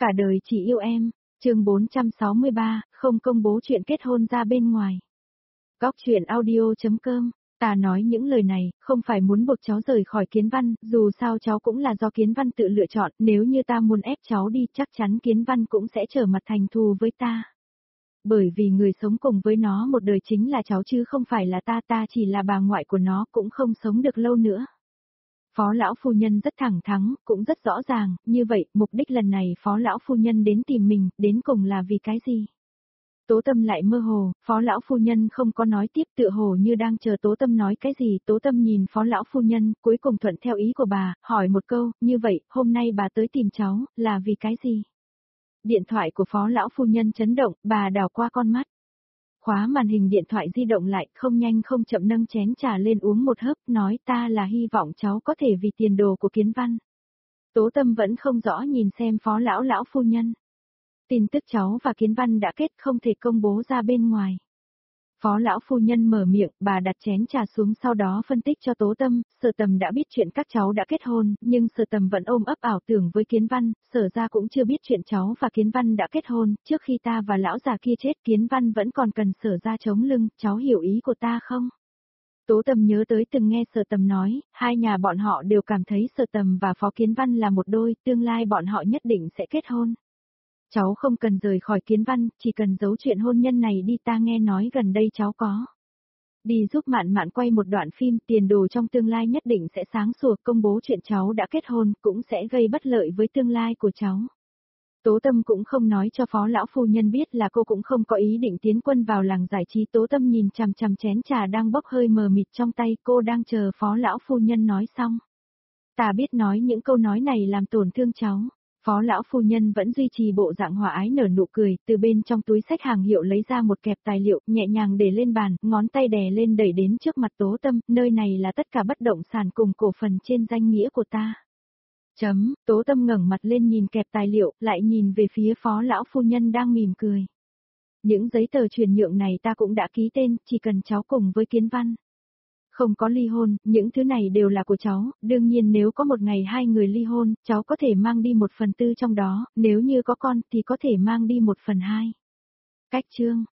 Cả đời chỉ yêu em, chương 463, không công bố chuyện kết hôn ra bên ngoài. Góc chuyện audio.com, ta nói những lời này, không phải muốn buộc cháu rời khỏi Kiến Văn, dù sao cháu cũng là do Kiến Văn tự lựa chọn, nếu như ta muốn ép cháu đi chắc chắn Kiến Văn cũng sẽ trở mặt thành thù với ta. Bởi vì người sống cùng với nó một đời chính là cháu chứ không phải là ta chỉ là bà ngoại của nó cũng không sống được lâu nữa. Phó lão phu nhân rất thẳng thắn, cũng rất rõ ràng, như vậy, mục đích lần này phó lão phu nhân đến tìm mình, đến cùng là vì cái gì? Tố Tâm lại mơ hồ, phó lão phu nhân không có nói tiếp tựa hồ như đang chờ Tố Tâm nói cái gì, Tố Tâm nhìn phó lão phu nhân, cuối cùng thuận theo ý của bà, hỏi một câu, như vậy, hôm nay bà tới tìm cháu, là vì cái gì? Điện thoại của phó lão phu nhân chấn động, bà đảo qua con mắt. Khóa màn hình điện thoại di động lại, không nhanh không chậm nâng chén trà lên uống một hớp, nói ta là hy vọng cháu có thể vì tiền đồ của Kiến Văn. Tố Tâm vẫn không rõ nhìn xem phó lão phu nhân. Tin tức cháu và Kiến Văn đã kết không thể công bố ra bên ngoài. Phó lão phu nhân mở miệng, bà đặt chén trà xuống sau đó phân tích cho Tố Tâm, Sở Tầm đã biết chuyện các cháu đã kết hôn, nhưng Sở Tầm vẫn ôm ấp ảo tưởng với Kiến Văn, Sở ra cũng chưa biết chuyện cháu và Kiến Văn đã kết hôn, trước khi ta và lão già kia chết Kiến Văn vẫn còn cần Sở ra chống lưng, cháu hiểu ý của ta không? Tố Tâm nhớ tới từng nghe Sở Tầm nói, hai nhà bọn họ đều cảm thấy Sở Tầm và Phó Kiến Văn là một đôi, tương lai bọn họ nhất định sẽ kết hôn. Cháu không cần rời khỏi Kiến Văn, chỉ cần giấu chuyện hôn nhân này đi, ta nghe nói gần đây cháu có đi giúp Mạn Mạn quay một đoạn phim, tiền đồ trong tương lai nhất định sẽ sáng sủa, công bố chuyện cháu đã kết hôn cũng sẽ gây bất lợi với tương lai của cháu. Tố Tâm cũng không nói cho phó lão phu nhân biết là cô cũng không có ý định tiến quân vào làng giải trí. Tố Tâm nhìn chằm chằm chén trà đang bốc hơi mờ mịt trong tay, cô đang chờ phó lão phu nhân nói xong. Ta biết nói những câu nói này làm tổn thương cháu. Phó lão phu nhân vẫn duy trì bộ dạng hòa ái nở nụ cười, từ bên trong túi xách hàng hiệu lấy ra một kẹp tài liệu, nhẹ nhàng để lên bàn, ngón tay đè lên đẩy đến trước mặt Tố Tâm, nơi này là tất cả bất động sản cùng cổ phần trên danh nghĩa của ta. Tố Tâm ngẩng mặt lên nhìn kẹp tài liệu, lại nhìn về phía phó lão phu nhân đang mỉm cười. Những giấy tờ chuyển nhượng này ta cũng đã ký tên, chỉ cần cháu cùng với Kiến Văn. Không có ly hôn, những thứ này đều là của cháu, đương nhiên nếu có một ngày hai người ly hôn, cháu có thể mang đi 1/4 trong đó, nếu như có con thì có thể mang đi 1/2. Cách chương,